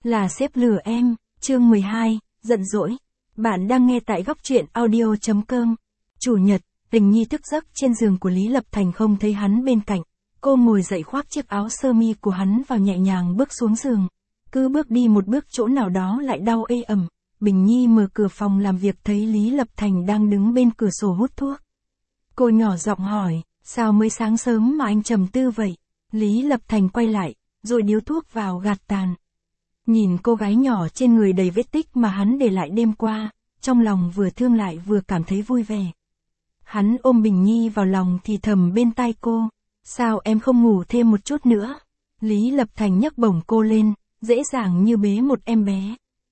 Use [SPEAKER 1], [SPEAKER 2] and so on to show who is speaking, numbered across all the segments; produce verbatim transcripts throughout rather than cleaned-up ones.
[SPEAKER 1] Là sếp lừa em, chương mười hai, giận dỗi. Bạn đang nghe tại góc truyện audio chấm com. Chủ nhật, Tình Nhi thức giấc trên giường của Lý Lập Thành không thấy hắn bên cạnh. Cô ngồi dậy khoác chiếc áo sơ mi của hắn vào nhẹ nhàng bước xuống giường. Cứ bước đi một bước chỗ nào đó lại đau ê ẩm. Bình Nhi mở cửa phòng làm việc thấy Lý Lập Thành đang đứng bên cửa sổ hút thuốc. Cô nhỏ giọng hỏi, sao mới sáng sớm mà anh trầm tư vậy? Lý Lập Thành quay lại, rồi điếu thuốc vào gạt tàn. Nhìn cô gái nhỏ trên người đầy vết tích mà hắn để lại đêm qua, trong lòng vừa thương lại vừa cảm thấy vui vẻ. Hắn ôm Bình Nhi vào lòng thì thầm bên tai cô, sao em không ngủ thêm một chút nữa? Lý Lập Thành nhấc bổng cô lên, dễ dàng như bế một em bé.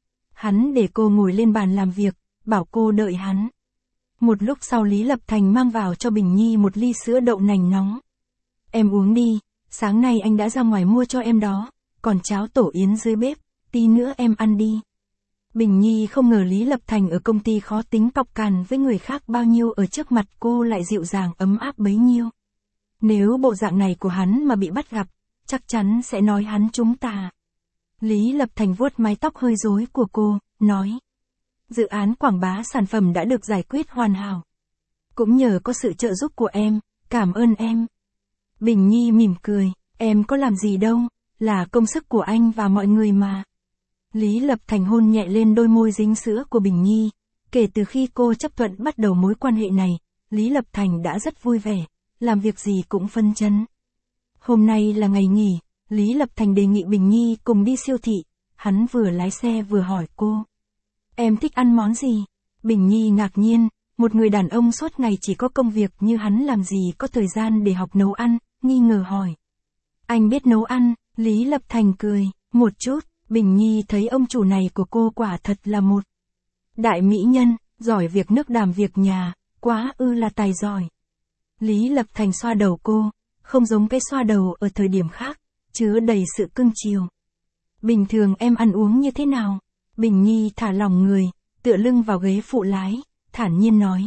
[SPEAKER 1] Hắn để cô ngồi lên bàn làm việc, bảo cô đợi hắn. Một lúc sau Lý Lập Thành mang vào cho Bình Nhi một ly sữa đậu nành nóng. Em uống đi, sáng nay anh đã ra ngoài mua cho em đó, còn cháo tổ yến dưới bếp, tí nữa em ăn đi. Bình Nhi không ngờ Lý Lập Thành ở công ty khó tính cọc cằn với người khác bao nhiêu, ở trước mặt cô lại dịu dàng ấm áp bấy nhiêu. Nếu bộ dạng này của hắn mà bị bắt gặp, chắc chắn sẽ nói hắn trúng tà. Lý Lập Thành vuốt mái tóc hơi rối của cô, nói. Dự án quảng bá sản phẩm đã được giải quyết hoàn hảo. Cũng nhờ có sự trợ giúp của em, cảm ơn em. Bình Nhi mỉm cười, em có làm gì đâu, là công sức của anh và mọi người mà. Lý Lập Thành hôn nhẹ lên đôi môi dính sữa của Bình Nhi. Kể từ khi cô chấp thuận bắt đầu mối quan hệ này, Lý Lập Thành đã rất vui vẻ, làm việc gì cũng phấn chấn. Hôm nay là ngày nghỉ, Lý Lập Thành đề nghị Bình Nhi cùng đi siêu thị, hắn vừa lái xe vừa hỏi cô. Em thích ăn món gì? Bình Nhi ngạc nhiên, một người đàn ông suốt ngày chỉ có công việc như hắn làm gì có thời gian để học nấu ăn, nghi ngờ hỏi. Anh biết nấu ăn, Lý Lập Thành cười, một chút. Bình Nhi thấy ông chủ này của cô quả thật là một đại mỹ nhân, giỏi việc nước đàm việc nhà, quá ư là tài giỏi. Lý Lập Thành xoa đầu cô, không giống cái xoa đầu ở thời điểm khác, chứa đầy sự cưng chiều. Bình thường em ăn uống như thế nào? Bình Nhi thả lỏng người, tựa lưng vào ghế phụ lái, thản nhiên nói.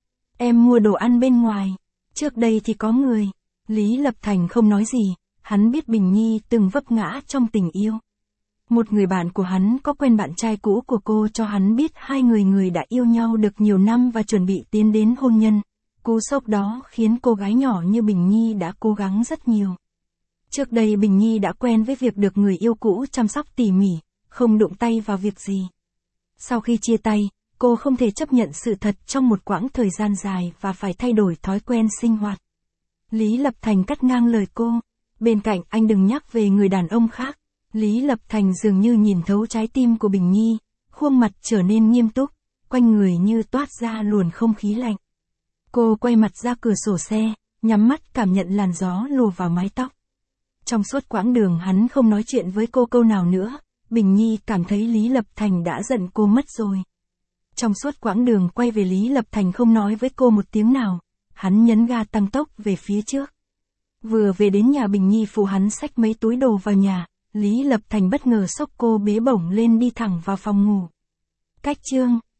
[SPEAKER 1] Em mua đồ ăn bên ngoài, trước đây thì có người. Lý Lập Thành không nói gì, hắn biết Bình Nhi từng vấp ngã trong tình yêu. Một người bạn của hắn có quen bạn trai cũ của cô cho hắn biết hai người người đã yêu nhau được nhiều năm và chuẩn bị tiến đến hôn nhân. Cú sốc đó khiến cô gái nhỏ như Bình Nhi đã cố gắng rất nhiều. Trước đây Bình Nhi đã quen với việc được người yêu cũ chăm sóc tỉ mỉ, không đụng tay vào việc gì. Sau khi chia tay, cô không thể chấp nhận sự thật trong một quãng thời gian dài và phải thay đổi thói quen sinh hoạt. Lý Lập Thành cắt ngang lời cô. Bên cạnh anh đừng nhắc về người đàn ông khác. Lý Lập Thành dường như nhìn thấu trái tim của Bình Nhi, khuôn mặt trở nên nghiêm túc, quanh người như toát ra luồng không khí lạnh. Cô quay mặt ra cửa sổ xe, nhắm mắt cảm nhận làn gió lùa vào mái tóc. Trong suốt quãng đường hắn không nói chuyện với cô câu nào nữa, Bình Nhi cảm thấy Lý Lập Thành đã giận cô mất rồi. Trong suốt quãng đường quay về Lý Lập Thành không nói với cô một tiếng nào, hắn nhấn ga tăng tốc về phía trước. Vừa về đến nhà Bình Nhi phụ hắn xách mấy túi đồ vào nhà. Lý Lập Thành bất ngờ xốc cô bế bổng lên đi thẳng vào phòng ngủ. Cách chương